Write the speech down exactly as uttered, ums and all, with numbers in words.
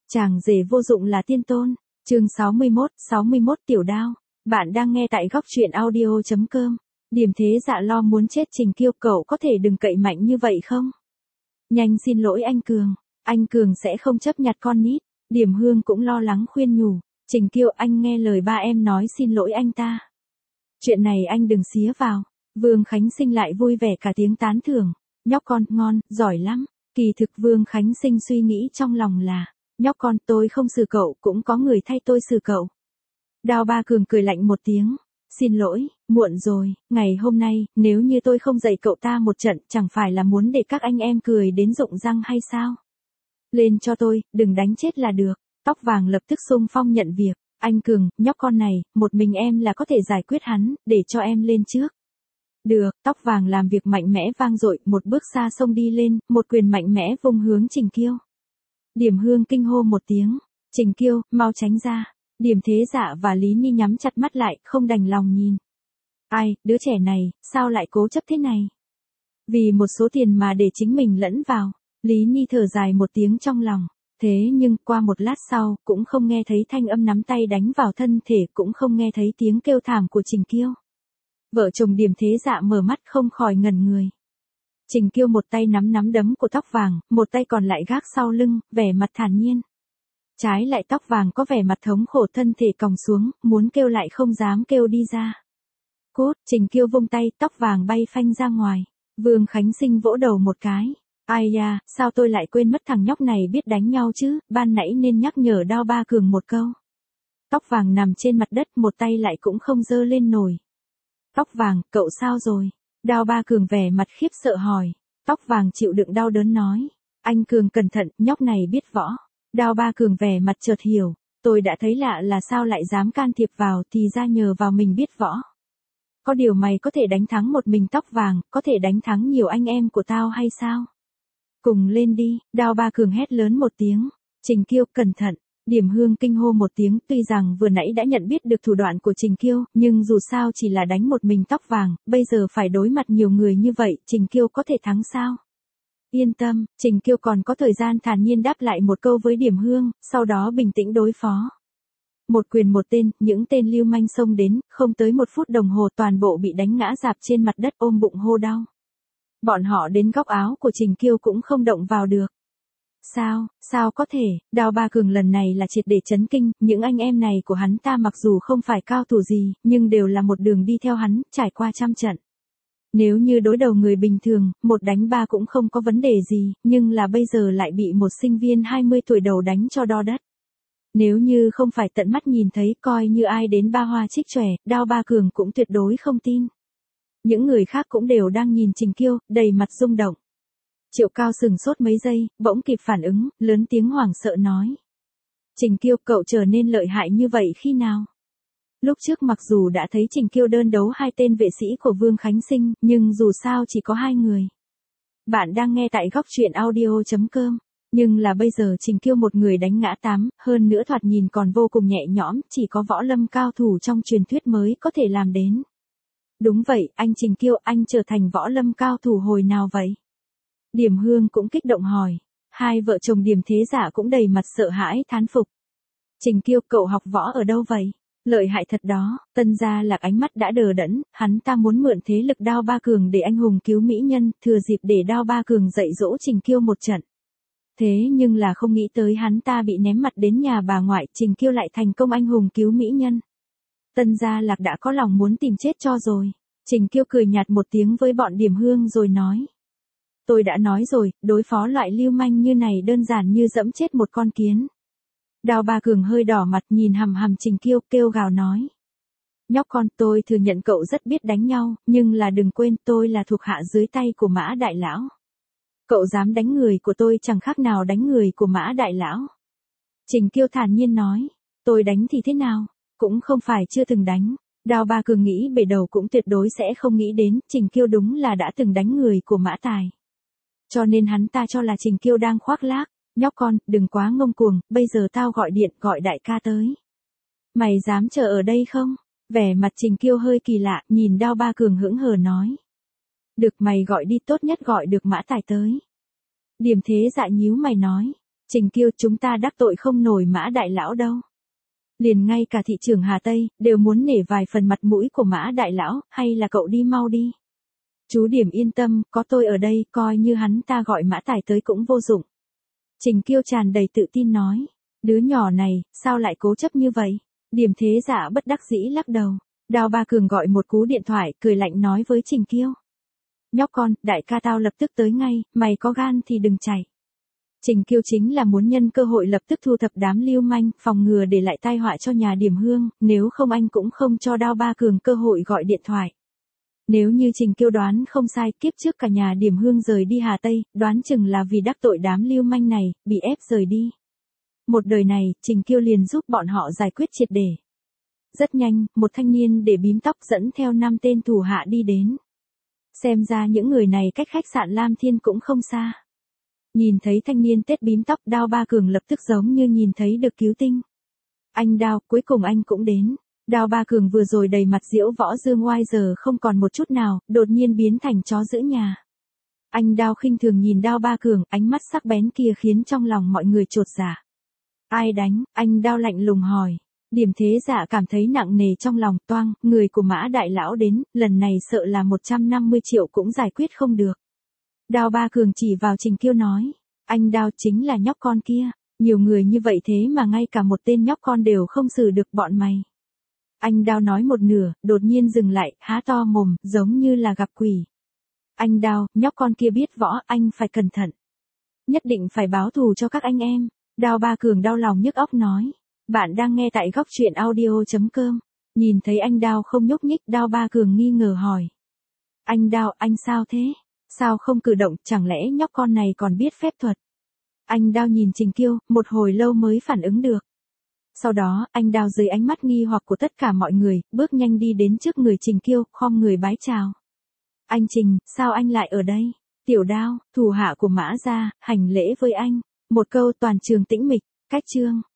Chàng rể vô dụng là tiên tôn. Chương sáu mươi mốt, sáu mươi mốt Tiểu Đao. Bạn đang nghe tại góc truyện audio chấm com. Điềm Thế Dạ lo muốn chết Trình Kiêu, cậu có thể đừng cậy mạnh như vậy không? Nhanh xin lỗi anh Cường, anh Cường sẽ không chấp nhặt con nít. Điểm Hương cũng lo lắng khuyên nhủ, Trình Kiêu anh nghe lời ba em nói xin lỗi anh ta. Chuyện này anh đừng xía vào. Vương Khánh Sinh lại vui vẻ cả tiếng tán thưởng, nhóc con ngon, giỏi lắm. Kỳ thực Vương Khánh Sinh suy nghĩ trong lòng là, nhóc con tôi không xử cậu cũng có người thay tôi xử cậu. Đao Ba Cường cười lạnh một tiếng, xin lỗi, muộn rồi, ngày hôm nay, nếu như tôi không dạy cậu ta một trận chẳng phải là muốn để các anh em cười đến rụng răng hay sao? Lên cho tôi, đừng đánh chết là được. Tóc vàng lập tức xung phong nhận việc, anh Cường, nhóc con này, một mình em là có thể giải quyết hắn, để cho em lên trước. Được, tóc vàng làm việc mạnh mẽ vang dội, một bước xa xông đi lên, một quyền mạnh mẽ vung hướng Trình Kiêu. Điểm Hương kinh hô một tiếng, Trình Kiêu, mau tránh ra. Điểm Thế Dạ và Lý Ni nhắm chặt mắt lại, không đành lòng nhìn. Ai, đứa trẻ này, sao lại cố chấp thế này? Vì một số tiền mà để chính mình lẫn vào. Lý Ni thở dài một tiếng trong lòng. Thế nhưng qua một lát sau, cũng không nghe thấy thanh âm nắm tay đánh vào thân thể, cũng không nghe thấy tiếng kêu thảm của Trình Kiêu. Vợ chồng Điểm Thế Dạ mở mắt không khỏi ngẩn người. Trình Kiêu một tay nắm nắm đấm của tóc vàng, một tay còn lại gác sau lưng, vẻ mặt thản nhiên. Trái lại tóc vàng có vẻ mặt thống khổ, thân thể còng xuống, muốn kêu lại không dám kêu đi ra. Cốt, Trình Kiêu vung tay, tóc vàng bay phanh ra ngoài. Vương Khánh Sinh vỗ đầu một cái. Ai da, sao tôi lại quên mất thằng nhóc này biết đánh nhau chứ, ban nãy nên nhắc nhở Đao Ba Cường một câu. Tóc vàng nằm trên mặt đất, một tay lại cũng không giơ lên nổi. Tóc vàng, cậu sao rồi? Đao Ba Cường vẻ mặt khiếp sợ hỏi. Tóc vàng chịu đựng đau đớn nói. Anh Cường cẩn thận, nhóc này biết võ. Đao Ba Cường vẻ mặt chợt hiểu. Tôi đã thấy lạ là sao lại dám can thiệp vào, thì ra nhờ vào mình biết võ. Có điều mày có thể đánh thắng một mình tóc vàng, có thể đánh thắng nhiều anh em của tao hay sao? Cùng lên đi, Đao Ba Cường hét lớn một tiếng. Trình Kiêu, cẩn thận. Điểm Hương kinh hô một tiếng, tuy rằng vừa nãy đã nhận biết được thủ đoạn của Trình Kiêu, nhưng dù sao chỉ là đánh một mình tóc vàng, bây giờ phải đối mặt nhiều người như vậy, Trình Kiêu có thể thắng sao? Yên tâm, Trình Kiêu còn có thời gian thản nhiên đáp lại một câu với Điểm Hương, sau đó bình tĩnh đối phó. Một quyền một tên, những tên lưu manh xông đến, không tới một phút đồng hồ toàn bộ bị đánh ngã rạp trên mặt đất ôm bụng hô đau. Bọn họ đến góc áo của Trình Kiêu cũng không động vào được. Sao, sao có thể, Đao Ba Cường lần này là triệt để chấn kinh, những anh em này của hắn ta mặc dù không phải cao thủ gì, nhưng đều là một đường đi theo hắn, trải qua trăm trận. Nếu như đối đầu người bình thường, một đánh ba cũng không có vấn đề gì, nhưng là bây giờ lại bị một sinh viên hai mươi tuổi đầu đánh cho đo đất. Nếu như không phải tận mắt nhìn thấy, coi như ai đến ba hoa trích chòe, Đao Ba Cường cũng tuyệt đối không tin. Những người khác cũng đều đang nhìn Trình Kiêu, đầy mặt rung động. Triệu Cao sừng sốt mấy giây, bỗng kịp phản ứng, lớn tiếng hoảng sợ nói. Trình Kiêu, cậu trở nên lợi hại như vậy khi nào? Lúc trước mặc dù đã thấy Trình Kiêu đơn đấu hai tên vệ sĩ của Vương Khánh Sinh, nhưng dù sao chỉ có hai người. Bạn đang nghe tại góc truyện audio chấm com. Nhưng là bây giờ Trình Kiêu một người đánh ngã tám, hơn nữa thoạt nhìn còn vô cùng nhẹ nhõm, chỉ có võ lâm cao thủ trong truyền thuyết mới có thể làm đến. Đúng vậy, anh Trình Kiêu, anh trở thành võ lâm cao thủ hồi nào vậy? Điểm Hương cũng kích động hỏi. Hai vợ chồng Điểm Thế Dạ cũng đầy mặt sợ hãi thán phục. Trình Kiêu, cậu học võ ở đâu vậy? Lợi hại thật đó. Tân Gia Lạc ánh mắt đã đờ đẫn, hắn ta muốn mượn thế lực Đao Ba Cường để anh hùng cứu mỹ nhân, thừa dịp để Đao Ba Cường dạy dỗ Trình Kiêu một trận. Thế nhưng là không nghĩ tới hắn ta bị ném mặt đến nhà bà ngoại, Trình Kiêu lại thành công anh hùng cứu mỹ nhân. Tân Gia Lạc đã có lòng muốn tìm chết cho rồi. Trình Kiêu cười nhạt một tiếng với bọn Điểm Hương rồi nói. Tôi đã nói rồi, đối phó loại lưu manh như này đơn giản như dẫm chết một con kiến. Đao Ba Cường hơi đỏ mặt nhìn hằm hằm Trình Kiêu, kêu gào nói. Nhóc con, tôi thừa nhận cậu rất biết đánh nhau, nhưng là đừng quên tôi là thuộc hạ dưới tay của Mã Đại Lão. Cậu dám đánh người của tôi chẳng khác nào đánh người của Mã Đại Lão. Trình Kiêu thản nhiên nói. Tôi đánh thì thế nào? Cũng không phải chưa từng đánh. Đao Ba Cường nghĩ bể đầu cũng tuyệt đối sẽ không nghĩ đến, Trình Kiêu đúng là đã từng đánh người của Mã Tài. Cho nên hắn ta cho là Trình Kiêu đang khoác lác. Nhóc con, đừng quá ngông cuồng, bây giờ tao gọi điện, gọi đại ca tới. Mày dám chờ ở đây không? Vẻ mặt Trình Kiêu hơi kỳ lạ, nhìn Đao Ba Cường hững hờ nói. Được, mày gọi đi, tốt nhất gọi được Mã Tài tới. Điểm Thế Dạ nhíu mày nói. Trình Kiêu, chúng ta đắc tội không nổi Mã đại lão đâu. Liền ngay cả thị trưởng Hà Tây, đều muốn nể vài phần mặt mũi của Mã đại lão, hay là cậu đi mau đi. Chú Điểm yên tâm, có tôi ở đây, coi như hắn ta gọi Mã Tài tới cũng vô dụng. Trình Kiêu tràn đầy tự tin nói. Đứa nhỏ này, sao lại cố chấp như vậy? Điểm Thế Dạ bất đắc dĩ lắc đầu. Đào Ba Cường gọi một cú điện thoại, cười lạnh nói với Trình Kiêu. Nhóc con, đại ca tao lập tức tới ngay, mày có gan thì đừng chạy. Trình Kiêu chính là muốn nhân cơ hội lập tức thu thập đám lưu manh, phòng ngừa để lại tai họa cho nhà Điểm Hương, nếu không anh cũng không cho Đao Ba Cường cơ hội gọi điện thoại. Nếu như Trình Kiêu đoán không sai, kiếp trước cả nhà Điểm Hương rời đi Hà Tây, đoán chừng là vì đắc tội đám lưu manh này, bị ép rời đi. Một đời này, Trình Kiêu liền giúp bọn họ giải quyết triệt để. Rất nhanh, một thanh niên để bím tóc dẫn theo năm tên thủ hạ đi đến. Xem ra những người này cách khách sạn Lam Thiên cũng không xa. Nhìn thấy thanh niên tết bím tóc, Đao Ba Cường lập tức giống như nhìn thấy được cứu tinh. Anh Đao, cuối cùng anh cũng đến. Đao Ba Cường vừa rồi đầy mặt diễu võ dương oai giờ không còn một chút nào, đột nhiên biến thành chó giữ nhà. Anh Đao khinh thường nhìn Đao Ba Cường, ánh mắt sắc bén kia khiến trong lòng mọi người chột dạ. Ai đánh? Anh Đao lạnh lùng hỏi. Điểm Thế Dạ cảm thấy nặng nề trong lòng, toang, người của Mã đại lão đến, lần này sợ là một trăm năm mươi triệu cũng giải quyết không được. Đao Ba Cường chỉ vào Trình Kiêu nói, anh Đao chính là nhóc con kia, nhiều người như vậy thế mà ngay cả một tên nhóc con đều không xử được bọn mày. Anh Đao nói một nửa, đột nhiên dừng lại, há to mồm, giống như là gặp quỷ. Anh Đao, nhóc con kia biết võ, anh phải cẩn thận. Nhất định phải báo thù cho các anh em. Đao Ba Cường đau lòng nhức óc nói. Bạn đang nghe tại góc truyện audio chấm com. Nhìn thấy anh Đao không nhúc nhích, Đao Ba Cường nghi ngờ hỏi. Anh Đao, anh sao thế? Sao không cử động, chẳng lẽ nhóc con này còn biết phép thuật? Anh Đao nhìn Trình Kiêu, một hồi lâu mới phản ứng được. Sau đó, anh Đao dưới ánh mắt nghi hoặc của tất cả mọi người, bước nhanh đi đến trước người Trình Kiêu, khom người bái chào. Anh Trình, sao anh lại ở đây? Tiểu Đao, thủ hạ của Mã gia, hành lễ với anh. Một câu toàn trường tĩnh mịch, cách chương.